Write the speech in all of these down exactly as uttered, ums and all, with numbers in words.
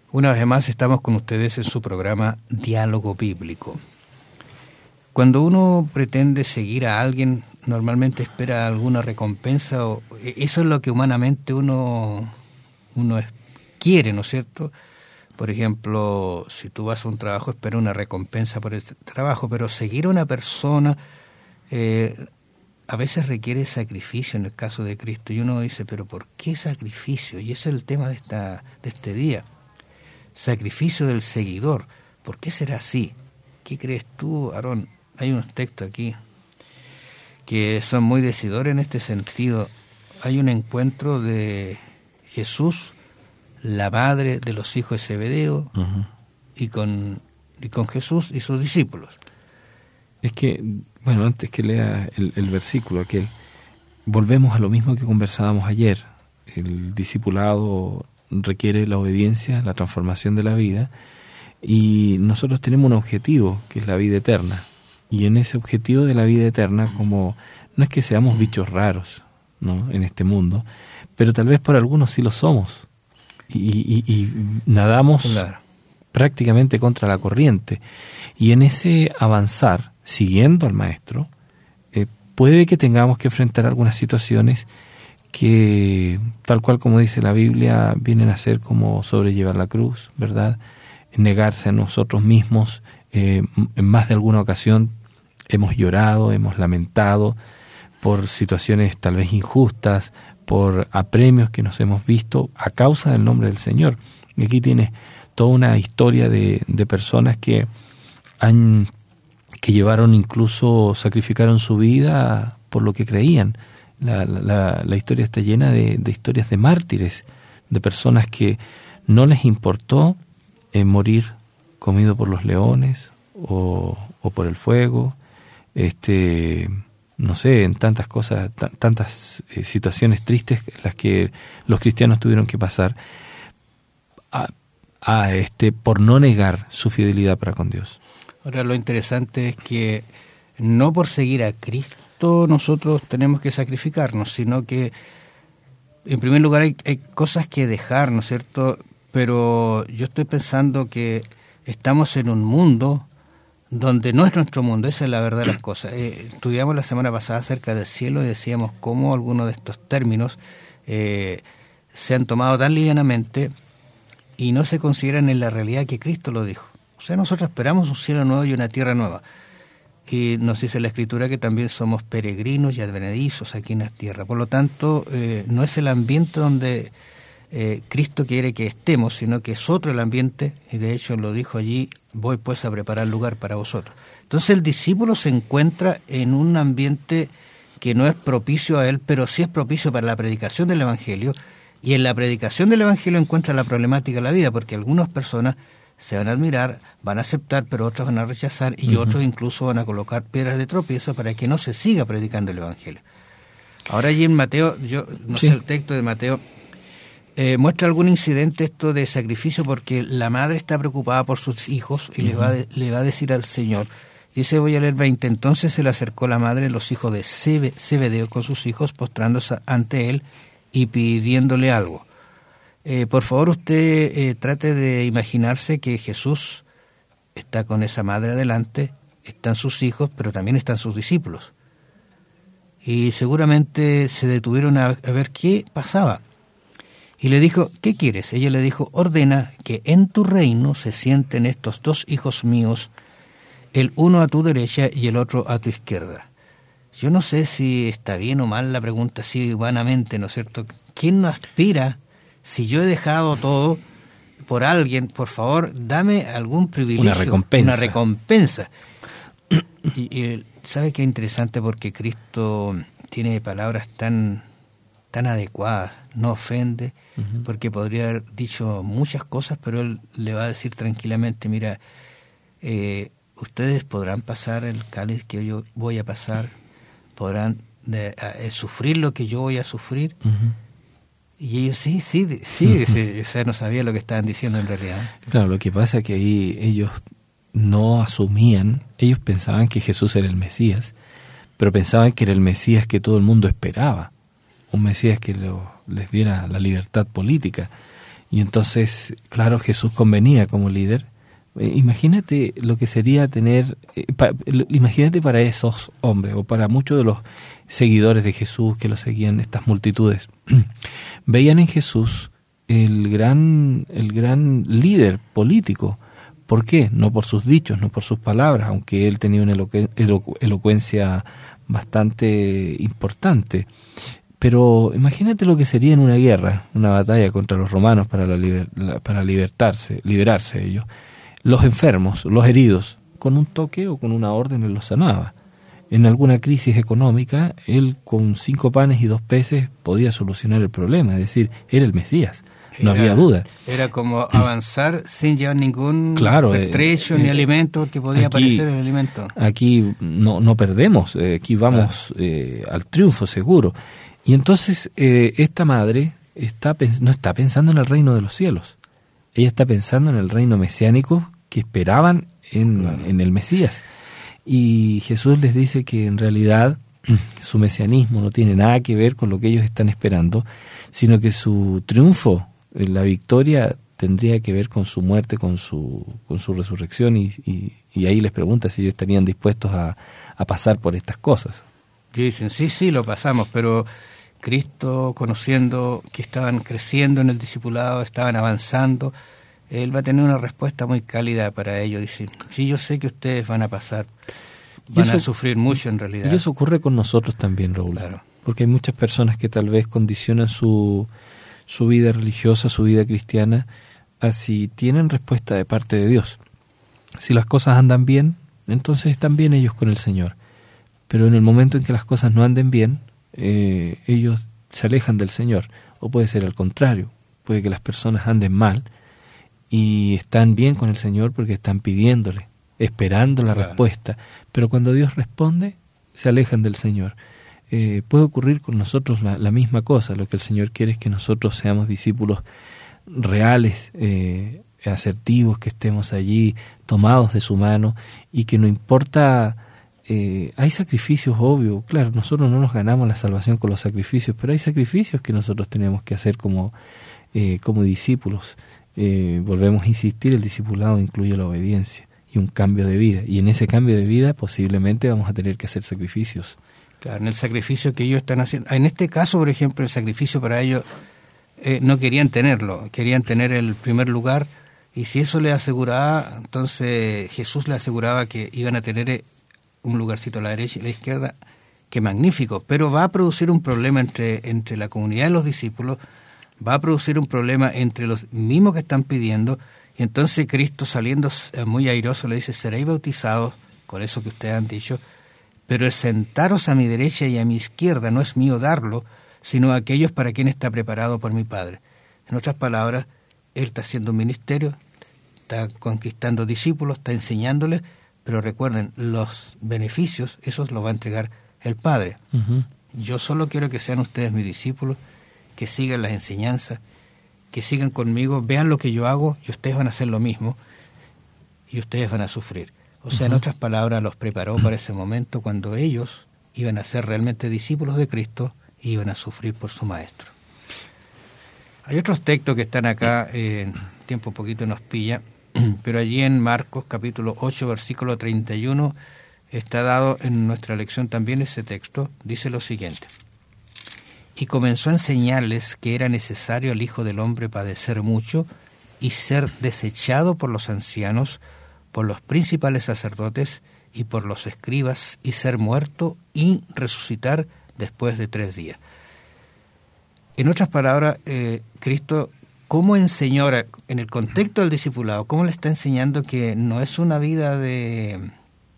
Una vez más estamos con ustedes en su programa Diálogo Bíblico. Cuando uno pretende seguir a alguien, normalmente espera alguna recompensa, o eso es lo que humanamente uno, uno es, quiere, ¿no es cierto? Por ejemplo, si tú vas a un trabajo, espera una recompensa por el trabajo, pero seguir a una persona eh, a veces requiere sacrificio en el caso de Cristo. Y uno dice, ¿pero por qué sacrificio? Y ese es el tema de, esta, de este día. Sacrificio del seguidor. ¿Por qué será así? ¿Qué crees tú, Aarón? Hay unos textos aquí que son muy decidores en este sentido. Hay un encuentro de Jesús, la madre de los hijos de Zebedeo, uh-huh. y con y con Jesús y sus discípulos. Es que, bueno, antes que lea el, el versículo aquel, volvemos a lo mismo que conversábamos ayer. El discipulado requiere la obediencia, la transformación de la vida, y nosotros tenemos un objetivo, que es la vida eterna. Y en ese objetivo de la vida eterna, como no es que seamos bichos raros, ¿no?, en este mundo, pero tal vez por algunos sí lo somos, y, y, y nadamos claro. prácticamente contra la corriente. Y en ese avanzar, siguiendo al Maestro, eh, puede que tengamos que enfrentar algunas situaciones que, tal cual como dice la Biblia, vienen a ser como sobrellevar la cruz, ¿verdad? Negarse a nosotros mismos. Eh, en más de alguna ocasión hemos llorado, hemos lamentado por situaciones tal vez injustas, por apremios que nos hemos visto a causa del nombre del Señor. Y aquí tienes toda una historia de, de personas que han que llevaron, incluso sacrificaron su vida por lo que creían. La, la, la historia está llena de, de historias de mártires, de personas que no les importó eh, morir comido por los leones o, o por el fuego, este, no sé, en tantas cosas, t- tantas eh, situaciones tristes en las que los cristianos tuvieron que pasar a, a este por no negar su fidelidad para con Dios. Ahora, lo interesante es que no por seguir a Cristo nosotros tenemos que sacrificarnos, sino que en primer lugar hay, hay cosas que dejar, ¿no es cierto? Pero yo estoy pensando que estamos en un mundo donde no es nuestro mundo, esa es la verdad de las cosas. Eh, estudiamos la semana pasada acerca del cielo y decíamos cómo algunos de estos términos eh, se han tomado tan livianamente y no se consideran en la realidad que Cristo lo dijo. O sea, nosotros esperamos un cielo nuevo y una tierra nueva. Y nos dice la Escritura que también somos peregrinos y advenedizos aquí en la tierra. Por lo tanto, eh, no es el ambiente donde eh, Cristo quiere que estemos, sino que es otro el ambiente, y de hecho lo dijo allí, voy pues a preparar lugar para vosotros. Entonces el discípulo se encuentra en un ambiente que no es propicio a él, pero sí es propicio para la predicación del Evangelio, y en la predicación del Evangelio encuentra la problemática de la vida, porque algunas personas se van a admirar, van a aceptar, pero otros van a rechazar, y uh-huh. otros incluso van a colocar piedras de tropiezo para que no se siga predicando el Evangelio. Ahora allí en Mateo, yo no sí. sé el texto de Mateo, eh, muestra algún incidente esto de sacrificio, porque la madre está preocupada por sus hijos y uh-huh. le, va de, le va a decir al Señor, dice, voy a leer veinte, entonces se le acercó la madre de los hijos de Zebedeo con sus hijos, postrándose ante él y pidiéndole algo. Eh, por favor, usted eh, trate de imaginarse que Jesús está con esa madre adelante, están sus hijos, pero también están sus discípulos. Y seguramente se detuvieron a, a ver qué pasaba. Y le dijo, ¿qué quieres? Ella le dijo, ordena que en tu reino se sienten estos dos hijos míos, el uno a tu derecha y el otro a tu izquierda. Yo no sé si está bien o mal la pregunta así humanamente, ¿no es cierto? ¿Quién no aspira? Si yo he dejado todo por alguien, por favor, dame algún privilegio. Una recompensa. Una recompensa. Y, y ¿sabe qué interesante? Porque Cristo tiene palabras tan, tan adecuadas, no ofende, uh-huh. porque podría haber dicho muchas cosas, pero Él le va a decir tranquilamente, mira, eh, ustedes podrán pasar el cáliz que yo voy a pasar, podrán de, a, a, sufrir lo que yo voy a sufrir, uh-huh. Y ellos sí, sí, sí, sí, o sea, no sabía lo que estaban diciendo en realidad. Claro, lo que pasa es que ahí ellos no asumían, ellos pensaban que Jesús era el Mesías, pero pensaban que era el Mesías que todo el mundo esperaba, un Mesías que lo, les diera la libertad política. Y entonces, claro, Jesús convenía como líder. Eh, imagínate lo que sería tener, eh, pa, imagínate para esos hombres o para muchos de los seguidores de Jesús que lo seguían, estas multitudes, veían en Jesús el gran, el gran líder político. ¿Por qué? No por sus dichos, no por sus palabras, aunque él tenía una elocu- elocu- elocuencia bastante importante. Pero imagínate lo que sería en una guerra, una batalla contra los romanos para, la liber, la, para libertarse, liberarse de ellos. Los enfermos, los heridos, con un toque o con una orden él los sanaba. En alguna crisis económica, él con cinco panes y dos peces podía solucionar el problema, es decir, era el Mesías, no era, había duda. Era como avanzar sin llevar ningún claro, pertrecho eh, ni eh, alimento, porque podía aquí, aparecer el alimento. Aquí no, no perdemos, eh, aquí vamos claro. eh, al triunfo seguro. Y entonces eh, esta madre está, no está pensando en el reino de los cielos, ella está pensando en el reino mesiánico que esperaban en, claro. en el Mesías. Y Jesús les dice que en realidad su mesianismo no tiene nada que ver con lo que ellos están esperando, sino que su triunfo, la victoria, tendría que ver con su muerte, con su, con su resurrección, y, y, y ahí les pregunta si ellos estarían dispuestos a, a pasar por estas cosas. Y dicen, sí, sí, lo pasamos, pero Cristo, conociendo que estaban creciendo en el discipulado, estaban avanzando, Él va a tener una respuesta muy cálida para ellos. Dice, sí, yo sé que ustedes van a pasar, van eso, a sufrir mucho en realidad. Y eso ocurre con nosotros también, Raúl. Claro. Porque hay muchas personas que tal vez condicionan su, su vida religiosa, su vida cristiana, a si tienen respuesta de parte de Dios. Si las cosas andan bien, entonces están bien ellos con el Señor. Pero en el momento en que las cosas no anden bien, eh, ellos se alejan del Señor. O puede ser al contrario, puede que las personas anden mal y están bien con el Señor porque están pidiéndole, esperando la claro. respuesta. Pero cuando Dios responde, se alejan del Señor. Eh, puede ocurrir con nosotros la, la misma cosa. Lo que el Señor quiere es que nosotros seamos discípulos reales, eh, asertivos, que estemos allí tomados de su mano y que no importa... Eh, hay sacrificios, obvio, claro, nosotros no nos ganamos la salvación con los sacrificios, pero hay sacrificios que nosotros tenemos que hacer como, eh, como discípulos. Eh, volvemos a insistir, el discipulado incluye la obediencia y un cambio de vida, y en ese cambio de vida posiblemente vamos a tener que hacer sacrificios. Claro, en el sacrificio que ellos están haciendo, en este caso, por ejemplo, el sacrificio para ellos eh, no querían tenerlo, querían tener el primer lugar, y si eso les aseguraba, entonces Jesús les aseguraba que iban a tener un lugarcito a la derecha y a la izquierda, que magnífico, pero va a producir un problema entre, entre la comunidad de los discípulos, va a producir un problema entre los mismos que están pidiendo, y entonces Cristo, saliendo muy airoso, le dice, seréis bautizados, con eso que ustedes han dicho, pero el sentaros a mi derecha y a mi izquierda no es mío darlo, sino a aquellos para quien está preparado por mi Padre. En otras palabras, Él está haciendo un ministerio, está conquistando discípulos, está enseñándoles, pero recuerden, los beneficios, esos los va a entregar el Padre. Uh-huh. Yo solo quiero que sean ustedes mis discípulos, que sigan las enseñanzas, que sigan conmigo, vean lo que yo hago y ustedes van a hacer lo mismo y ustedes van a sufrir. O sea, uh-huh. en otras palabras, los preparó para ese momento cuando ellos iban a ser realmente discípulos de Cristo y iban a sufrir por su Maestro. Hay otros textos que están acá, eh, tiempo un poquito nos pilla, pero allí en Marcos capítulo ocho, versículo treinta y uno, está dado en nuestra lección también ese texto, dice lo siguiente. Y comenzó a enseñarles que era necesario al Hijo del Hombre padecer mucho y ser desechado por los ancianos, por los principales sacerdotes y por los escribas, y ser muerto y resucitar después de tres días. En otras palabras, eh, Cristo, ¿cómo enseñó en el contexto del discipulado? ¿Cómo le está enseñando que no es una vida de,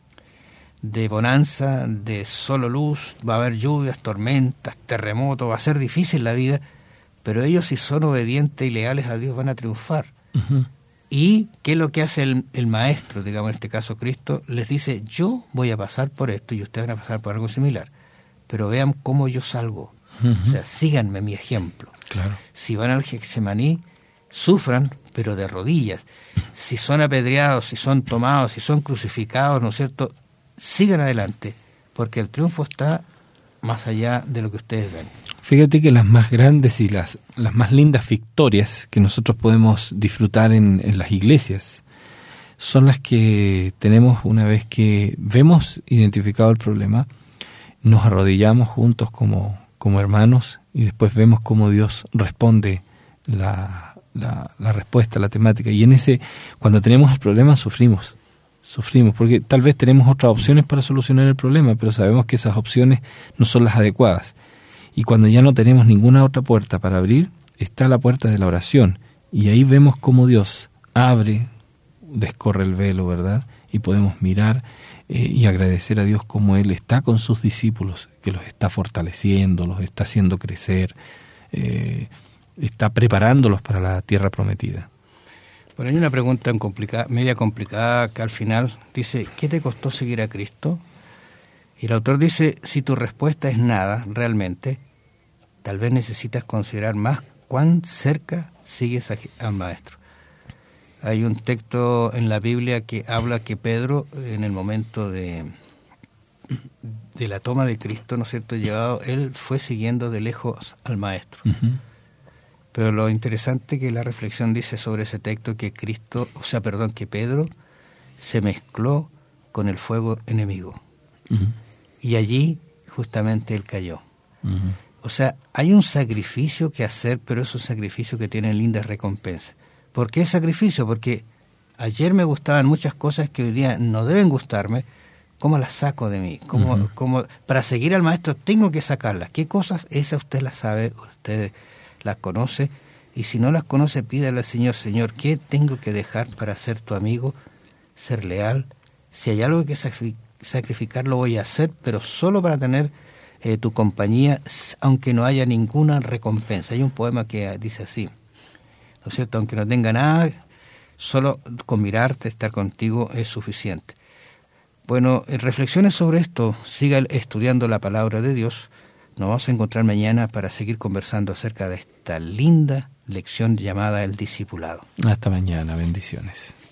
de bonanza, de solo luz? Va a haber lluvias, tormentas, terremotos, va a ser difícil la vida, pero ellos, si son obedientes y leales a Dios, van a triunfar. Uh-huh. ¿Y qué es lo que hace el, el maestro, digamos en este caso Cristo? Les dice, yo voy a pasar por esto y ustedes van a pasar por algo similar, pero vean cómo yo salgo. Uh-huh. O sea, síganme mi ejemplo. Claro. Si van al Getsemaní, sufran, pero de rodillas. Si son apedreados, si son tomados, si son crucificados, ¿no es cierto? Sigan adelante, porque el triunfo está más allá de lo que ustedes ven. Fíjate que las más grandes y las, las más lindas victorias que nosotros podemos disfrutar en, en las iglesias son las que tenemos una vez que vemos identificado el problema, nos arrodillamos juntos como, como hermanos y después vemos cómo Dios responde la, la, la respuesta, la temática. Y en ese, cuando tenemos el problema, sufrimos. Sufrimos, porque tal vez tenemos otras opciones para solucionar el problema, pero sabemos que esas opciones no son las adecuadas. Y cuando ya no tenemos ninguna otra puerta para abrir, está la puerta de la oración. Y ahí vemos cómo Dios abre, descorre el velo, ¿verdad? Y podemos mirar eh, y agradecer a Dios como Él está con sus discípulos, que los está fortaleciendo, los está haciendo crecer, eh, está preparándolos para la tierra prometida. Bueno, hay una pregunta complicada, media complicada que al final dice, ¿qué te costó seguir a Cristo? Y el autor dice, si tu respuesta es nada, realmente, tal vez necesitas considerar más cuán cerca sigues a, al Maestro. Hay un texto en la Biblia que habla que Pedro, en el momento de, de la toma de Cristo, ¿no es cierto?, llevado, él fue siguiendo de lejos al Maestro. Uh-huh. Pero lo interesante que la reflexión dice sobre ese texto, que Cristo, o sea, perdón, que Pedro se mezcló con el fuego enemigo. Uh-huh. Y allí justamente él cayó. Uh-huh. O sea, hay un sacrificio que hacer, pero es un sacrificio que tiene lindas recompensas. ¿Por qué sacrificio? Porque ayer me gustaban muchas cosas que hoy día no deben gustarme. ¿Cómo las saco de mí? ¿Cómo, uh-huh. cómo, para seguir al Maestro tengo que sacarlas. ¿Qué cosas? Esa usted las sabe, usted las conoce. Y si no las conoce, pídale al Señor, Señor, ¿qué tengo que dejar para ser tu amigo? Ser leal. Si hay algo que sacrificar, lo voy a hacer, pero solo para tener eh, tu compañía, aunque no haya ninguna recompensa. Hay un poema que dice así, ¿no es cierto? Aunque no tenga nada, solo con mirarte, estar contigo es suficiente. Bueno, en reflexiones sobre esto, siga estudiando la palabra de Dios. Nos vamos a encontrar mañana para seguir conversando acerca de esta linda lección llamada el discipulado. Hasta mañana, bendiciones.